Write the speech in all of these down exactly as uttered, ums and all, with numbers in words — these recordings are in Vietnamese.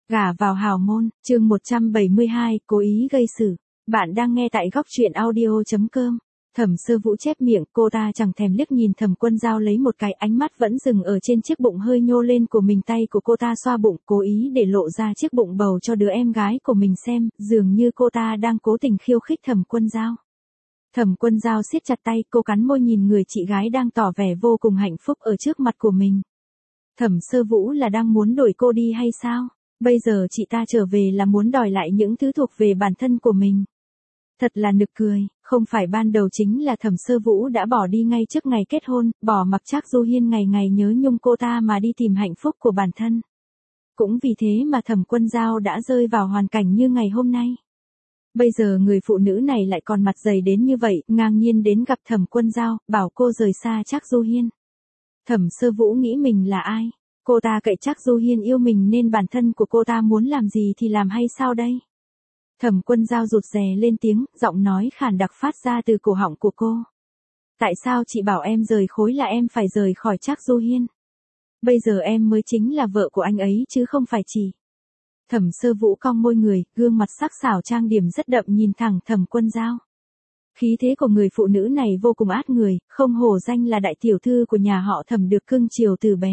Gả vào hào môn, chương một trăm bảy mươi hai, cố ý gây sự. Bạn đang nghe tại góc truyện audio chấm com. Thẩm Sơ Vũ chép miệng, cô ta chẳng thèm liếc nhìn Thẩm Quân Dao lấy một cái, ánh mắt vẫn dừng ở trên chiếc bụng hơi nhô lên của mình, tay của cô ta xoa bụng, cố ý để lộ ra chiếc bụng bầu cho đứa em gái của mình xem, dường như cô ta đang cố tình khiêu khích Thẩm Quân Dao. Thẩm Quân Dao siết chặt tay, cô cắn môi nhìn người chị gái đang tỏ vẻ vô cùng hạnh phúc ở trước mặt của mình. Thẩm Sơ Vũ là đang muốn đuổi cô đi hay sao? Bây giờ chị ta trở về là muốn đòi lại những thứ thuộc về bản thân của mình. Thật là nực cười, không phải ban đầu chính là Thẩm Sơ Vũ đã bỏ đi ngay trước ngày kết hôn, bỏ mặc Trác Du Hiên ngày ngày nhớ nhung cô ta mà đi tìm hạnh phúc của bản thân. Cũng vì thế mà Thẩm Quân Dao đã rơi vào hoàn cảnh như ngày hôm nay. Bây giờ người phụ nữ này lại còn mặt dày đến như vậy, ngang nhiên đến gặp Thẩm Quân Dao, bảo cô rời xa Trác Du Hiên. Thẩm Sơ Vũ nghĩ mình là ai? Cô ta cậy Trác Du Hiên yêu mình nên bản thân của cô ta muốn làm gì thì làm hay sao đây? Thẩm Quân Dao rụt rè lên tiếng, giọng nói khàn đặc phát ra từ cổ họng của cô. Tại sao chị bảo em rời khối là em phải rời khỏi Trác Du Hiên? Bây giờ em mới chính là vợ của anh ấy chứ không phải chị. Thẩm Sơ Vũ cong môi người, gương mặt sắc sảo trang điểm rất đậm nhìn thẳng Thẩm Quân Dao. Khí thế của người phụ nữ này vô cùng át người, không hổ danh là đại tiểu thư của nhà họ Thẩm được cưng chiều từ bé.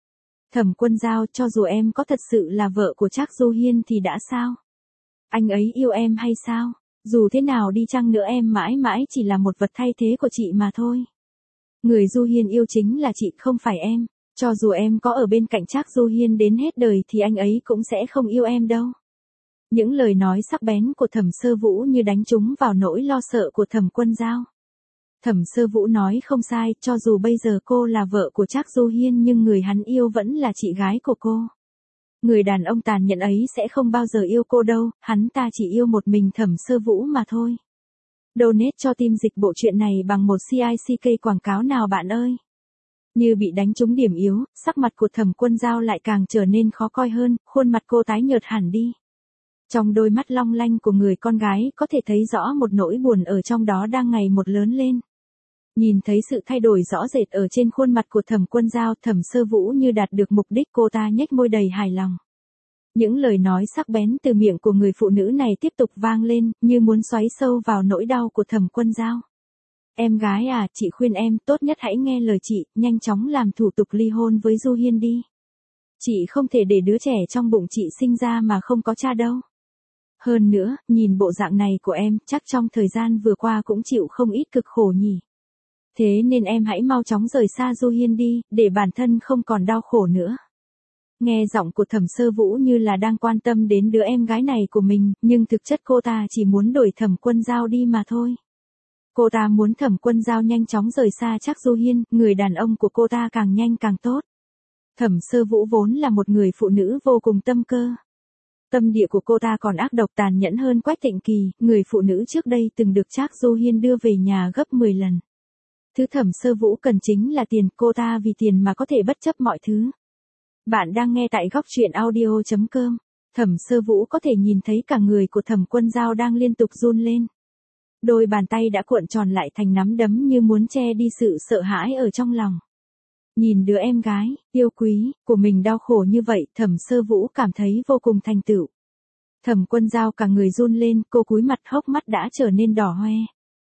Thẩm Quân Dao, cho dù em có thật sự là vợ của Trác Du Hiên thì đã sao? Anh ấy yêu em hay sao? Dù thế nào đi chăng nữa em mãi mãi chỉ là một vật thay thế của chị mà thôi. Người Du Hiên yêu chính là chị, không phải em. Cho dù em có ở bên cạnh Trác Du Hiên đến hết đời thì anh ấy cũng sẽ không yêu em đâu. Những lời nói sắc bén của Thẩm Sơ Vũ như đánh trúng vào nỗi lo sợ của Thẩm Quân Dao. Thẩm Sơ Vũ nói không sai, cho dù bây giờ cô là vợ của Trác Du Hiên nhưng người hắn yêu vẫn là chị gái của cô. Người đàn ông tàn nhẫn ấy sẽ không bao giờ yêu cô đâu, hắn ta chỉ yêu một mình Thẩm Sơ Vũ mà thôi. Donate cho team dịch bộ truyện này bằng một xê i xê ca quảng cáo nào bạn ơi. Như bị đánh trúng điểm yếu, sắc mặt của Thẩm Quân Dao lại càng trở nên khó coi hơn, khuôn mặt cô tái nhợt hẳn đi. Trong đôi mắt long lanh của người con gái có thể thấy rõ một nỗi buồn ở trong đó đang ngày một lớn lên. Nhìn thấy sự thay đổi rõ rệt ở trên khuôn mặt của Thẩm Quân Dao, Thẩm Sơ Vũ như đạt được mục đích, cô ta nhếch môi đầy hài lòng. Những lời nói sắc bén từ miệng của người phụ nữ này tiếp tục vang lên, như muốn xoáy sâu vào nỗi đau của Thẩm Quân Dao. Em gái à, chị khuyên em tốt nhất hãy nghe lời chị, nhanh chóng làm thủ tục ly hôn với Du Hiên đi. Chị không thể để đứa trẻ trong bụng chị sinh ra mà không có cha đâu. Hơn nữa, nhìn bộ dạng này của em, chắc trong thời gian vừa qua cũng chịu không ít cực khổ nhỉ. Thế nên em hãy mau chóng rời xa Du Hiên đi, để bản thân không còn đau khổ nữa. Nghe giọng của Thẩm Sơ Vũ như là đang quan tâm đến đứa em gái này của mình, nhưng thực chất cô ta chỉ muốn đuổi Thẩm Quân Dao đi mà thôi. Cô ta muốn Thẩm Quân Dao nhanh chóng rời xa Trác Du Hiên, người đàn ông của cô ta càng nhanh càng tốt. Thẩm Sơ Vũ vốn là một người phụ nữ vô cùng tâm cơ. Tâm địa của cô ta còn ác độc tàn nhẫn hơn Quách Thịnh Kỳ, người phụ nữ trước đây từng được Trác Du Hiên đưa về nhà gấp mười lần. Thứ Thẩm Sơ Vũ cần chính là tiền, cô ta vì tiền mà có thể bất chấp mọi thứ. Bạn đang nghe tại góc truyện audio chấm com. Thẩm Sơ Vũ có thể nhìn thấy cả người của Thẩm Quân Dao đang liên tục run lên. Đôi bàn tay đã cuộn tròn lại thành nắm đấm như muốn che đi sự sợ hãi ở trong lòng. Nhìn đứa em gái, yêu quý, của mình đau khổ như vậy, Thẩm Sơ Vũ cảm thấy vô cùng thành tựu. Thẩm Quân Dao cả người run lên, cô cúi mặt, hốc mắt đã trở nên đỏ hoe.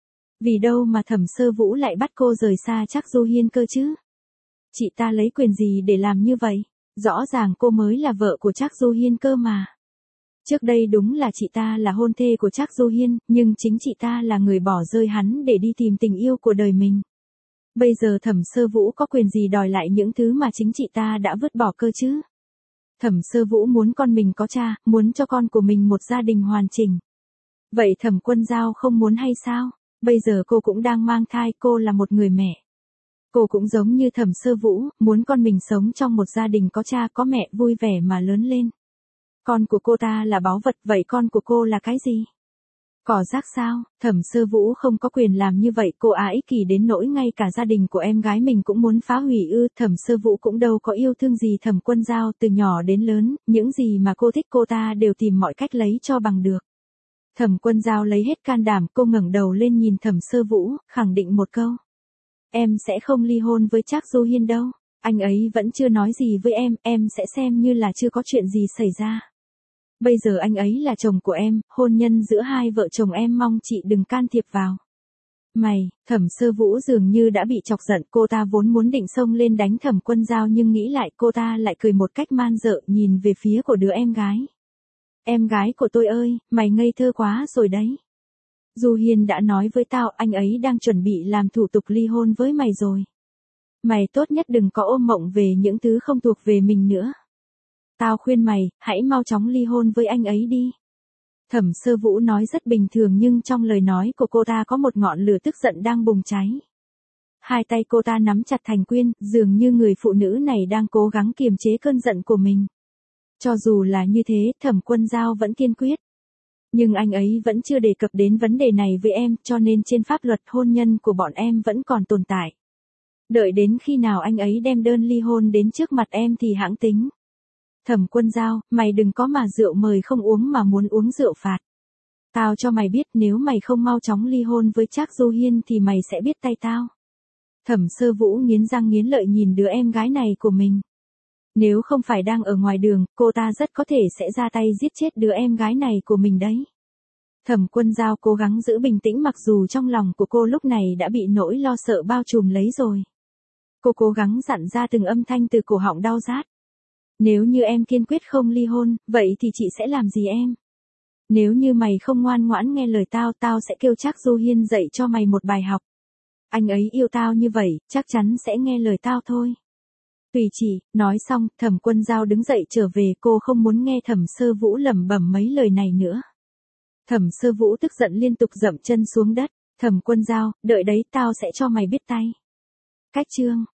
Vì đâu mà Thẩm Sơ Vũ lại bắt cô rời xa Trác Du Hiên cơ chứ? Chị ta lấy quyền gì để làm như vậy? Rõ ràng cô mới là vợ của Trác Du Hiên cơ mà. Trước đây đúng là chị ta là hôn thê của Trác Du Hiên, nhưng chính chị ta là người bỏ rơi hắn để đi tìm tình yêu của đời mình. Bây giờ Thẩm Sơ Vũ có quyền gì đòi lại những thứ mà chính chị ta đã vứt bỏ cơ chứ? Thẩm Sơ Vũ muốn con mình có cha, muốn cho con của mình một gia đình hoàn chỉnh. Vậy Thẩm Quân Dao không muốn hay sao? Bây giờ cô cũng đang mang thai, cô là một người mẹ. Cô cũng giống như Thẩm Sơ Vũ, muốn con mình sống trong một gia đình có cha có mẹ vui vẻ mà lớn lên. Con của cô ta là báu vật, vậy con của cô là cái gì? Cỏ rác sao? Thẩm Sơ Vũ không có quyền làm như vậy, cô á ích kỷ đến nỗi ngay cả gia đình của em gái mình cũng muốn phá hủy ư? Thẩm Sơ Vũ cũng đâu có yêu thương gì Thẩm Quân Dao, từ nhỏ đến lớn, những gì mà cô thích cô ta đều tìm mọi cách lấy cho bằng được. Thẩm Quân Dao lấy hết can đảm, cô ngẩng đầu lên nhìn Thẩm Sơ Vũ, khẳng định một câu. Em sẽ không ly hôn với Trác Du Hiên đâu. Anh ấy vẫn chưa nói gì với em, em sẽ xem như là chưa có chuyện gì xảy ra. Bây giờ anh ấy là chồng của em, hôn nhân giữa hai vợ chồng em mong chị đừng can thiệp vào. Mày, Thẩm Sơ Vũ dường như đã bị chọc giận, cô ta vốn muốn định xông lên đánh Thẩm Quân Dao nhưng nghĩ lại cô ta lại cười một cách man dợ nhìn về phía của đứa em gái. Em gái của tôi ơi, mày ngây thơ quá rồi đấy. Du Hiên đã nói với tao anh ấy đang chuẩn bị làm thủ tục ly hôn với mày rồi. Mày tốt nhất đừng có ôm mộng về những thứ không thuộc về mình nữa. Tao khuyên mày, hãy mau chóng ly hôn với anh ấy đi. Thẩm Sơ Vũ nói rất bình thường nhưng trong lời nói của cô ta có một ngọn lửa tức giận đang bùng cháy. Hai tay cô ta nắm chặt thành quyên, dường như người phụ nữ này đang cố gắng kiềm chế cơn giận của mình. Cho dù là như thế, Thẩm Quân Dao vẫn kiên quyết. Nhưng anh ấy vẫn chưa đề cập đến vấn đề này với em, cho nên trên pháp luật hôn nhân của bọn em vẫn còn tồn tại. Đợi đến khi nào anh ấy đem đơn ly hôn đến trước mặt em thì hãng tính. Thẩm Quân Dao, mày đừng có mà rượu mời không uống mà muốn uống rượu phạt. Tao cho mày biết nếu mày không mau chóng ly hôn với Trác Du Hiên thì mày sẽ biết tay tao. Thẩm Sơ Vũ nghiến răng nghiến lợi nhìn đứa em gái này của mình. Nếu không phải đang ở ngoài đường, cô ta rất có thể sẽ ra tay giết chết đứa em gái này của mình đấy. Thẩm Quân Dao cố gắng giữ bình tĩnh mặc dù trong lòng của cô lúc này đã bị nỗi lo sợ bao trùm lấy rồi. Cô cố gắng dặn ra từng âm thanh từ cổ họng đau rát. Nếu như em kiên quyết không ly hôn, vậy thì chị sẽ làm gì em? Nếu như mày không ngoan ngoãn nghe lời tao, tao sẽ kêu Trác Du Hiên dạy cho mày một bài học. Anh ấy yêu tao như vậy, chắc chắn sẽ nghe lời tao thôi. Tùy chị, nói xong, Thẩm Quân Dao đứng dậy trở về, cô không muốn nghe Thẩm Sơ Vũ lẩm bẩm mấy lời này nữa. Thẩm Sơ Vũ tức giận liên tục dậm chân xuống đất. Thẩm Quân Dao, đợi đấy, tao sẽ cho mày biết tay. Cách chương